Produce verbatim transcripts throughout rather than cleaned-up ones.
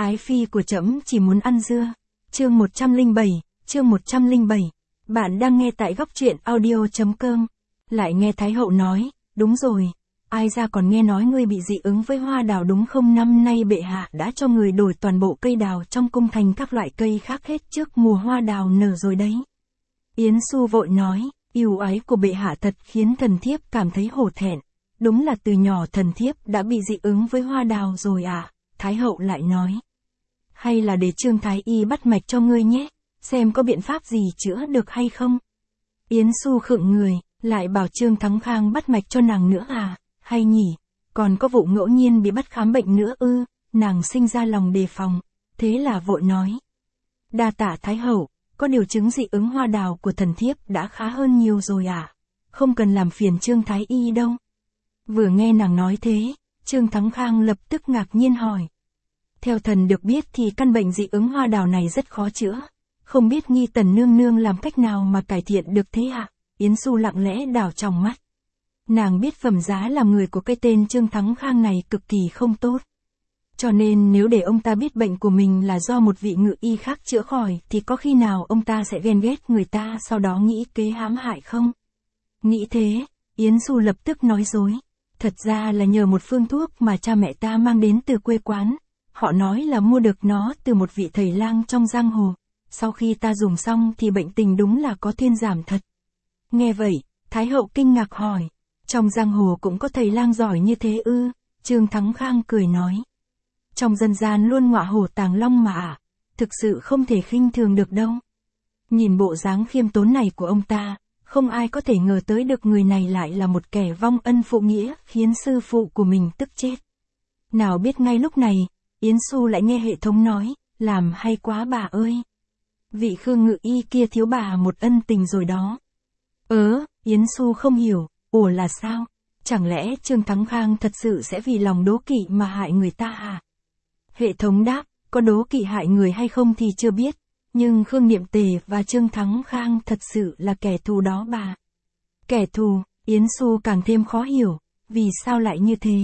Ái phi của trẫm chỉ muốn ăn dưa. Chương một trăm lẻ bảy, chương một trăm lẻ bảy. Bạn đang nghe tại góc truyện audio chấm com. Lại nghe Thái hậu nói, đúng rồi, ai ra còn nghe nói ngươi bị dị ứng với hoa đào đúng không? Năm nay bệ hạ đã cho người đổi toàn bộ cây đào trong cung thành các loại cây khác hết trước mùa hoa đào nở rồi đấy. Yến Xu vội nói, ưu ái của bệ hạ thật khiến thần thiếp cảm thấy hổ thẹn. Đúng là từ nhỏ thần thiếp đã bị dị ứng với hoa đào rồi à? Thái hậu lại nói. Hay là để Trương Thái Y bắt mạch cho ngươi nhé, xem có biện pháp gì chữa được hay không? Yến Xu khựng người, lại bảo Trương Thắng Khang bắt mạch cho nàng nữa à? Hay nhỉ? Còn có vụ ngẫu nhiên bị bắt khám bệnh nữa ư? Nàng sinh ra lòng đề phòng, thế là vội nói. Đa tạ Thái hậu, có điều chứng dị ứng hoa đào của thần thiếp đã khá hơn nhiều rồi à? Không cần làm phiền Trương Thái Y đâu. Vừa nghe nàng nói thế, Trương Thắng Khang lập tức ngạc nhiên hỏi. Theo thần được biết thì căn bệnh dị ứng hoa đào này rất khó chữa. Không biết Nghi Tần nương nương làm cách nào mà cải thiện được thế ạ? À? Yến Xu lặng lẽ đảo trong mắt. Nàng biết phẩm giá làm người của cái tên Trương Thắng Khang này cực kỳ không tốt. Cho nên nếu để ông ta biết bệnh của mình là do một vị ngự y khác chữa khỏi thì có khi nào ông ta sẽ ghen ghét người ta sau đó nghĩ kế hãm hại không? Nghĩ thế, Yến Xu lập tức nói dối. Thật ra là nhờ một phương thuốc mà cha mẹ ta mang đến từ quê quán. Họ nói là mua được nó từ một vị thầy lang trong giang hồ. Sau khi ta dùng xong thì bệnh tình đúng là có thuyên giảm thật. Nghe vậy, Thái hậu kinh ngạc hỏi. Trong giang hồ cũng có thầy lang giỏi như thế ư? Trương Thắng Khang cười nói. Trong dân gian luôn ngọa hổ tàng long mà à, thực sự không thể khinh thường được đâu. Nhìn bộ dáng khiêm tốn này của ông ta, không ai có thể ngờ tới được người này lại là một kẻ vong ân phụ nghĩa, khiến sư phụ của mình tức chết. Nào biết ngay lúc này, Yến Xu lại nghe hệ thống nói, làm hay quá bà ơi. Vị Khương ngự y kia thiếu bà một ân tình rồi đó. Ớ, Yến Xu không hiểu, ủa là sao? Chẳng lẽ Trương Thắng Khang thật sự sẽ vì lòng đố kỵ mà hại người ta à? Hệ thống đáp, có đố kỵ hại người hay không thì chưa biết. Nhưng Khương Niệm Tề và Trương Thắng Khang thật sự là kẻ thù đó bà. Kẻ thù, Yến Xu càng thêm khó hiểu, vì sao lại như thế?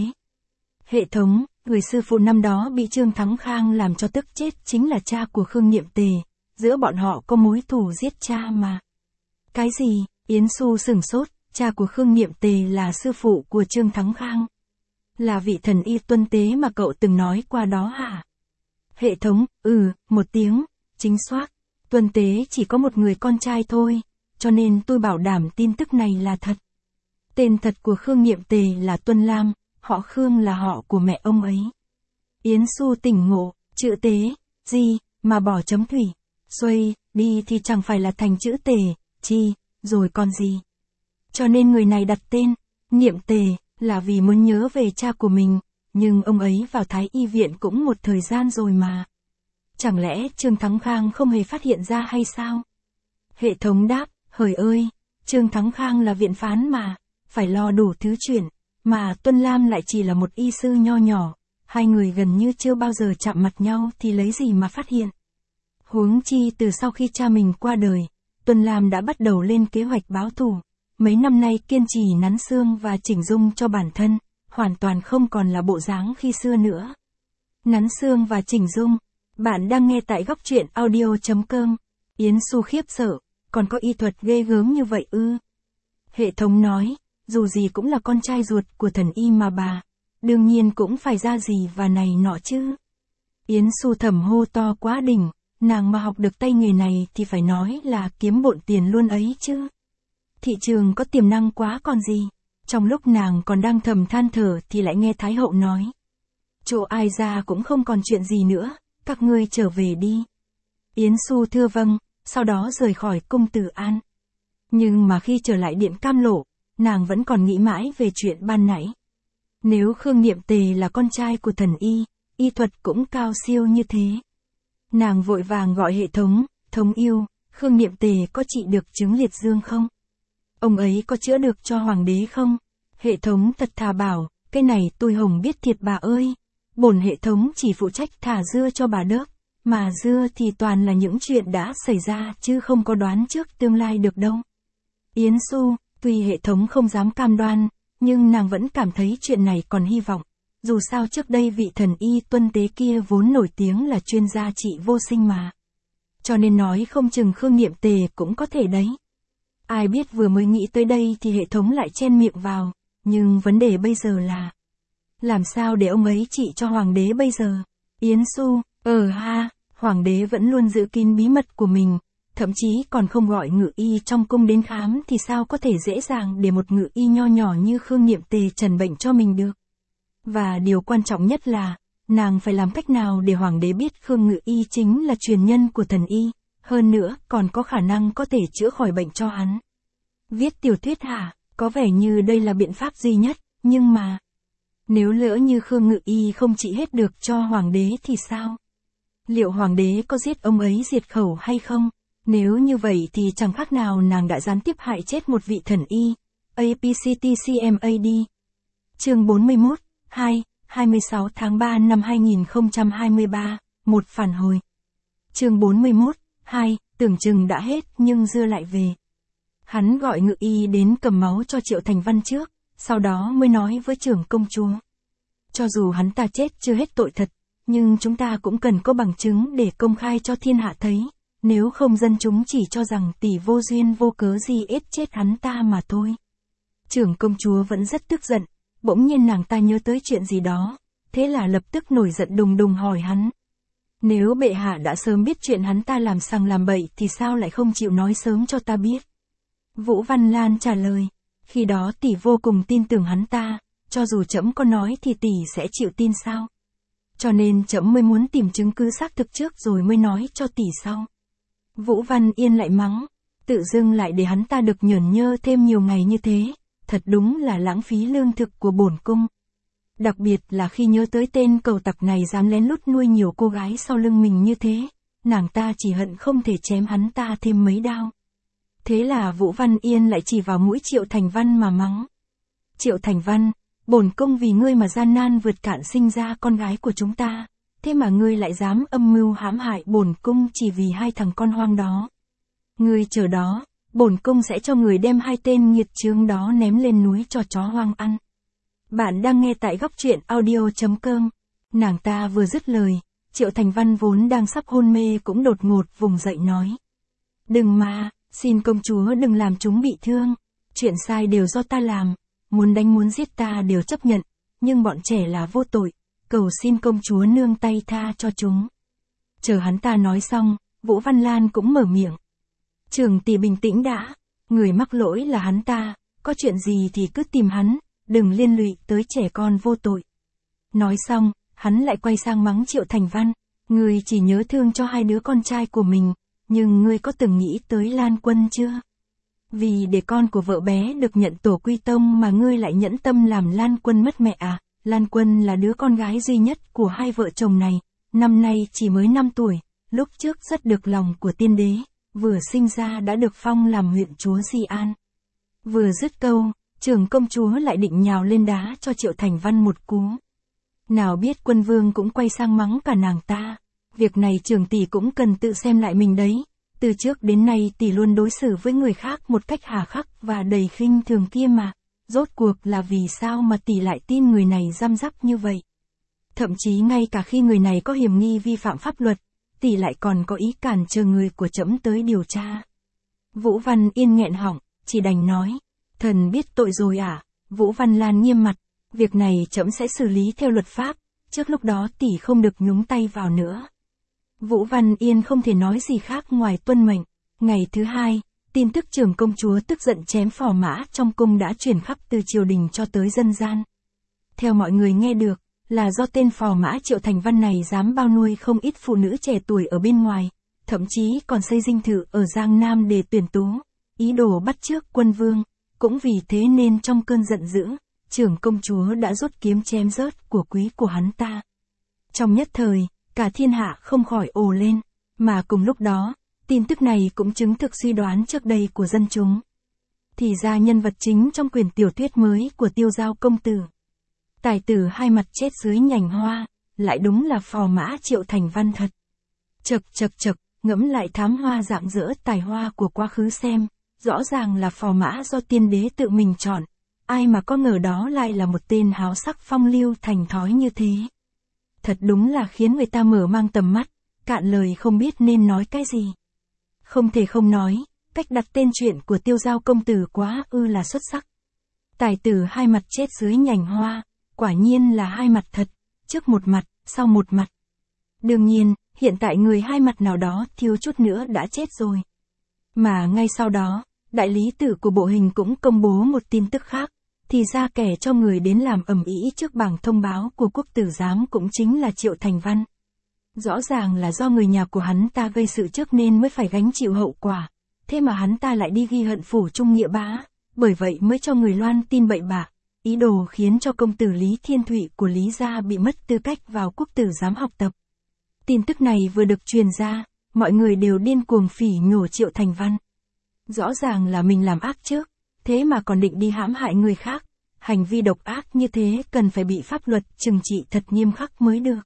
Hệ thống, người sư phụ năm đó bị Trương Thắng Khang làm cho tức chết chính là cha của Khương Niệm Tề, giữa bọn họ có mối thù giết cha mà. Cái gì? Yến Xu sửng sốt, cha của Khương Niệm Tề là sư phụ của Trương Thắng Khang. Là vị thần y tuân tế mà cậu từng nói qua đó hả? Hệ thống, ừ, một tiếng. Chính xác, Tuân Tế chỉ có một người con trai thôi, cho nên tôi bảo đảm tin tức này là thật. Tên thật của Khương Niệm Tề là Tuân Lam, họ Khương là họ của mẹ ông ấy. Yến Xu tỉnh ngộ, chữ Tế, gì, mà bỏ chấm thủy, xuôi, đi thì chẳng phải là thành chữ Tề, chi, rồi còn gì. Cho nên người này đặt tên, Niệm Tề, là vì muốn nhớ về cha của mình, nhưng ông ấy vào Thái Y viện cũng một thời gian rồi mà. Chẳng lẽ Trương Thắng Khang không hề phát hiện ra hay sao? Hệ thống đáp, hời ơi, Trương Thắng Khang là viện phán mà, phải lo đủ thứ chuyện, mà Tuân Lam lại chỉ là một y sư nho nhỏ, hai người gần như chưa bao giờ chạm mặt nhau thì lấy gì mà phát hiện. Huống chi từ sau khi cha mình qua đời, Tuân Lam đã bắt đầu lên kế hoạch báo thù, mấy năm nay kiên trì nắn xương và chỉnh dung cho bản thân, hoàn toàn không còn là bộ dáng khi xưa nữa. Nắn xương và chỉnh dung. Bạn đang nghe tại góc truyện audio chấm com. Yến Xu khiếp sợ, còn có y thuật ghê gớm như vậy ư? Hệ thống nói, dù gì cũng là con trai ruột của thần y mà bà, đương nhiên cũng phải ra gì và này nọ chứ. Yến Xu thầm hô to quá đỉnh, nàng mà học được tay nghề này thì phải nói là kiếm bộn tiền luôn ấy chứ. Thị trường có tiềm năng quá còn gì. Trong lúc nàng còn đang thầm than thở thì lại nghe Thái hậu nói. Chỗ ai ra cũng không còn chuyện gì nữa. Các ngươi trở về đi. Yến Xu thưa vâng, sau đó rời khỏi cung Từ An. Nhưng mà khi trở lại điện Cam Lộ, nàng vẫn còn nghĩ mãi về chuyện ban nãy. Nếu Khương Niệm Tề là con trai của thần y, y thuật cũng cao siêu như thế. Nàng vội vàng gọi hệ thống, thống yêu, Khương Niệm Tề có trị được chứng liệt dương không? Ông ấy có chữa được cho hoàng đế không? Hệ thống thật thà bảo, cái này tôi hồng biết thiệt bà ơi. Bổn hệ thống chỉ phụ trách thả dưa cho bà đớp, mà dưa thì toàn là những chuyện đã xảy ra chứ không có đoán trước tương lai được đâu. Yến Xu, tuy hệ thống không dám cam đoan, nhưng nàng vẫn cảm thấy chuyện này còn hy vọng. dù sao trước đây vị thần y tuân tế kia vốn nổi tiếng là chuyên gia trị vô sinh mà. Cho nên nói không chừng Khương Niệm Tề cũng có thể đấy. Ai biết vừa mới nghĩ tới đây thì hệ thống lại chen miệng vào, nhưng vấn đề bây giờ là làm sao để ông ấy trị cho hoàng đế bây giờ? Yến Xu, ờ ha, hoàng đế vẫn luôn giữ kín bí mật của mình, thậm chí còn không gọi ngự y trong cung đến khám thì sao có thể dễ dàng để một ngự y nho nhỏ như Khương Niệm Tề trần bệnh cho mình được. Và điều quan trọng nhất là, nàng phải làm cách nào để hoàng đế biết Khương Ngự Y chính là truyền nhân của thần y, hơn nữa còn có khả năng có thể chữa khỏi bệnh cho hắn. Viết tiểu thuyết hả? Có vẻ như đây là biện pháp duy nhất, nhưng mà nếu lỡ như Khương Ngự Y không trị hết được cho hoàng đế thì sao? Liệu hoàng đế có giết ông ấy diệt khẩu hay không? Nếu như vậy thì chẳng khác nào nàng đã gián tiếp hại chết một vị thần y. a pê xê tê xê em a đê. Chương bốn mươi mốt, hai, hai mươi sáu tháng ba năm hai nghìn không trăm hai mươi ba, một phản hồi. Chương bốn mươi mốt, hai, tưởng chừng đã hết nhưng dưa lại về. Hắn gọi ngự y đến cầm máu cho Triệu Thành Văn trước, sau đó mới nói với trưởng công chúa. Cho dù hắn ta chết chưa hết tội thật, nhưng chúng ta cũng cần có bằng chứng để công khai cho thiên hạ thấy, nếu không dân chúng chỉ cho rằng tỷ vô duyên vô cớ gì ép chết hắn ta mà thôi. Trưởng công chúa vẫn rất tức giận, bỗng nhiên nàng ta nhớ tới chuyện gì đó, thế là lập tức nổi giận đùng đùng hỏi hắn. Nếu bệ hạ đã sớm biết chuyện hắn ta làm sằng làm bậy thì sao lại không chịu nói sớm cho ta biết? Vũ Văn Lan trả lời, khi đó tỷ vô cùng tin tưởng hắn ta, cho dù trẫm có nói thì tỷ sẽ chịu tin sao? Cho nên trẫm mới muốn tìm chứng cứ xác thực trước rồi mới nói cho tỷ sau. Vũ Văn Yên lại mắng, tự dưng lại để hắn ta được nhởn nhơ thêm nhiều ngày như thế, thật đúng là lãng phí lương thực của bổn cung. Đặc biệt là khi nhớ tới tên cầu tặc này dám lén lút nuôi nhiều cô gái sau lưng mình như thế, nàng ta chỉ hận không thể chém hắn ta thêm mấy đao. Thế là Vũ Văn Yên lại chỉ vào mũi Triệu Thành Văn mà mắng. Triệu Thành Văn, bổn cung vì ngươi mà gian nan vượt cạn sinh ra con gái của chúng ta, thế mà ngươi lại dám âm mưu hãm hại bổn cung chỉ vì hai thằng con hoang đó. Ngươi chờ đó, bổn cung sẽ cho người đem hai tên nghiệt chướng đó ném lên núi cho chó hoang ăn. Bạn đang nghe tại góc truyện audio chấm com. Nàng ta vừa dứt lời, Triệu Thành Văn vốn đang sắp hôn mê cũng đột ngột vùng dậy nói. Đừng mà, xin công chúa đừng làm chúng bị thương, chuyện sai đều do ta làm, muốn đánh muốn giết ta đều chấp nhận, nhưng bọn trẻ là vô tội, cầu xin công chúa nương tay tha cho chúng. Chờ hắn ta nói xong, Vũ Văn Lan cũng mở miệng. Trưởng tỷ bình tĩnh đã, người mắc lỗi là hắn ta, có chuyện gì thì cứ tìm hắn, đừng liên lụy tới trẻ con vô tội. Nói xong, hắn lại quay sang mắng Triệu Thành Văn, ngươi chỉ nhớ thương cho hai đứa con trai của mình, nhưng ngươi có từng nghĩ tới Lan Quân chưa? Vì để con của vợ bé được nhận tổ quy tông mà ngươi lại nhẫn tâm làm Lan Quân mất mẹ à? Lan Quân là đứa con gái duy nhất của hai vợ chồng này, năm nay chỉ mới năm tuổi, lúc trước rất được lòng của tiên đế, vừa sinh ra đã được phong làm huyện chúa Di An. Vừa dứt câu, trưởng công chúa lại định nhào lên đá cho Triệu Thành Văn một cú. Nào biết Quân Vương cũng quay sang mắng cả nàng ta. Việc này trưởng tỷ cũng cần tự xem lại mình đấy. Từ trước đến nay tỷ luôn đối xử với người khác một cách hà khắc và đầy khinh thường kia mà. Rốt cuộc là vì sao mà tỷ lại tin người này răm rắp như vậy? Thậm chí ngay cả khi người này có hiểm nghi vi phạm pháp luật, tỷ lại còn có ý cản trở người của trẫm tới điều tra. Vũ Văn Yên nghẹn họng, chỉ đành nói. Thần biết tội rồi à? Vũ Văn Lan nghiêm mặt. Việc này trẫm sẽ xử lý theo luật pháp, trước lúc đó tỷ không được nhúng tay vào nữa. Vũ Văn Yên không thể nói gì khác ngoài tuân mệnh. Ngày thứ hai, tin tức trưởng công chúa tức giận chém phò mã trong cung đã truyền khắp từ triều đình cho tới dân gian. Theo mọi người nghe được, là do tên phò mã Triệu Thành Văn này dám bao nuôi không ít phụ nữ trẻ tuổi ở bên ngoài, thậm chí còn xây dinh thự ở Giang Nam để tuyển tú, ý đồ bắt chước Quân Vương. Cũng vì thế nên trong cơn giận dữ, trưởng công chúa đã rút kiếm chém rớt của quý của hắn ta. Trong nhất thời, cả thiên hạ không khỏi ồ lên, mà cùng lúc đó, tin tức này cũng chứng thực suy đoán trước đây của dân chúng. Thì ra nhân vật chính trong quyển tiểu thuyết mới của Tiêu Giao công tử, tài tử hai mặt chết dưới nhành hoa, lại đúng là phò mã Triệu Thành Văn thật. Chật chật chật, ngẫm lại thám hoa rạng rỡ tài hoa của quá khứ xem, rõ ràng là phò mã do tiên đế tự mình chọn, ai mà có ngờ đó lại là một tên háo sắc phong lưu thành thói như thế. Thật đúng là khiến người ta mở mang tầm mắt, cạn lời không biết nên nói cái gì. Không thể không nói, cách đặt tên chuyện của Tiêu Giao công tử quá ư là xuất sắc. Tài tử hai mặt chết dưới nhành hoa, quả nhiên là hai mặt thật, trước một mặt, sau một mặt. Đương nhiên, hiện tại người hai mặt nào đó thiếu chút nữa đã chết rồi. Mà ngay sau đó, đại lý tử của bộ hình cũng công bố một tin tức khác, thì ra kẻ cho người đến làm ầm ĩ trước bảng thông báo của quốc tử giám cũng chính là Triệu Thành Văn. Rõ ràng là do người nhà của hắn ta gây sự trước nên mới phải gánh chịu hậu quả, thế mà hắn ta lại đi ghi hận phủ trung nghĩa bá, bởi vậy mới cho người loan tin bậy bạ, ý đồ khiến cho công tử Lý Thiên Thụy của Lý gia bị mất tư cách vào quốc tử giám học tập. Tin tức này vừa được truyền ra, mọi người đều điên cuồng phỉ nhổ Triệu Thành Văn. Rõ ràng là mình làm ác trước, thế mà còn định đi hãm hại người khác, hành vi độc ác như thế cần phải bị pháp luật trừng trị thật nghiêm khắc mới được.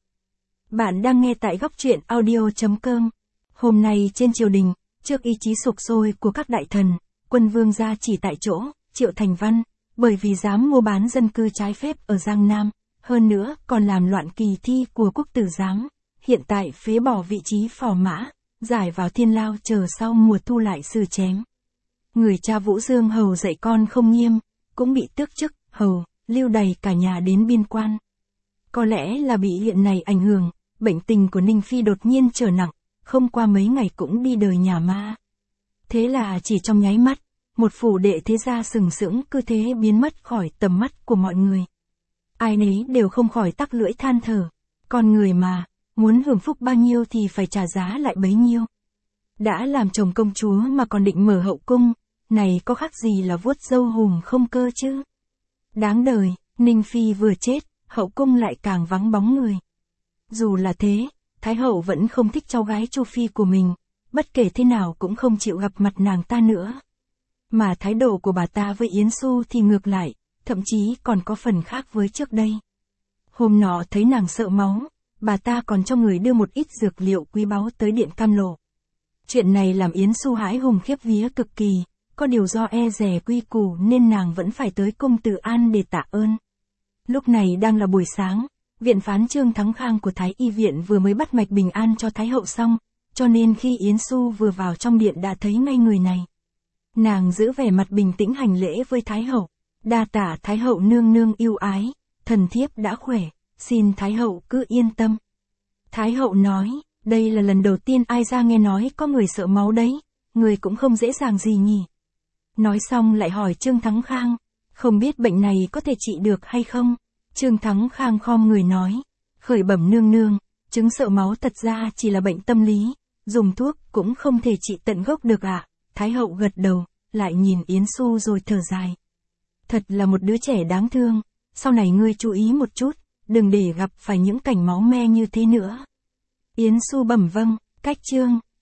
Bạn đang nghe tại góc truyện audio chấm com. Hôm nay trên triều đình, trước ý chí sục sôi của các đại thần, quân vương gia chỉ tại chỗ, Triệu Thành Văn, bởi vì dám mua bán dân cư trái phép ở Giang Nam, hơn nữa còn làm loạn kỳ thi của quốc tử giám, hiện tại phế bỏ vị trí phò mã, giải vào thiên lao chờ sau mùa thu lại xử chém. Người cha Vũ Dương hầu dạy con không nghiêm, cũng bị tước chức, hầu, lưu đày cả nhà đến biên quan. Có lẽ là bị hiện này ảnh hưởng, bệnh tình của Ninh Phi đột nhiên trở nặng, không qua mấy ngày cũng đi đời nhà ma. Thế là chỉ trong nháy mắt, một phủ đệ thế gia sừng sững cứ thế biến mất khỏi tầm mắt của mọi người. Ai nấy đều không khỏi tắc lưỡi than thở, con người mà, muốn hưởng phúc bao nhiêu thì phải trả giá lại bấy nhiêu. Đã làm chồng công chúa mà còn định mở hậu cung, này có khác gì là vuốt râu hùm không cơ chứ. Đáng đời, Ninh Phi vừa chết, hậu cung lại càng vắng bóng người. Dù là thế, Thái hậu vẫn không thích cháu gái Chu Phi của mình, bất kể thế nào cũng không chịu gặp mặt nàng ta nữa. Mà thái độ của bà ta với Yến Xu thì ngược lại, thậm chí còn có phần khác với trước đây. Hôm nọ thấy nàng sợ máu, bà ta còn cho người đưa một ít dược liệu quý báu tới điện Cam Lộ. Chuyện này làm Yến Xu hãi hùng khiếp vía cực kỳ, có điều do e dè quy củ nên nàng vẫn phải tới cung Từ An để tạ ơn. Lúc này đang là buổi sáng, viện phán Trương Thắng Khang của Thái Y viện vừa mới bắt mạch bình an cho Thái hậu xong, cho nên khi Yến Xu vừa vào trong điện đã thấy ngay người này. Nàng giữ vẻ mặt bình tĩnh hành lễ với Thái hậu, đa tả Thái hậu nương nương yêu ái, thần thiếp đã khỏe, xin Thái hậu cứ yên tâm. Thái hậu nói, đây là lần đầu tiên ai ra nghe nói có người sợ máu đấy, người cũng không dễ dàng gì nhỉ. Nói xong lại hỏi Trương Thắng Khang, không biết bệnh này có thể trị được hay không? Trương Thắng Khang khom người nói, khởi bẩm nương nương, chứng sợ máu thật ra chỉ là bệnh tâm lý, dùng thuốc cũng không thể trị tận gốc được ạ. À? Thái hậu gật đầu, lại nhìn Yến Xu rồi thở dài. Thật là một đứa trẻ đáng thương, sau này ngươi chú ý một chút, đừng để gặp phải những cảnh máu me như thế nữa. Yến Xu bẩm vâng, cách Trương